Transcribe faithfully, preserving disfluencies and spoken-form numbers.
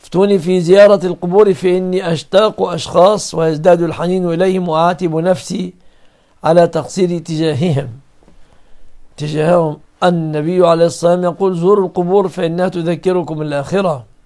افتوني في زيارة القبور فإني أشتاق أشخاص ويزداد الحنين إليهم وأعاتب نفسي على تقصيري تجاههم تجاههم النبي عليه الصلاة والسلام يقول زوروا القبور فإنها تذكركم الآخرة.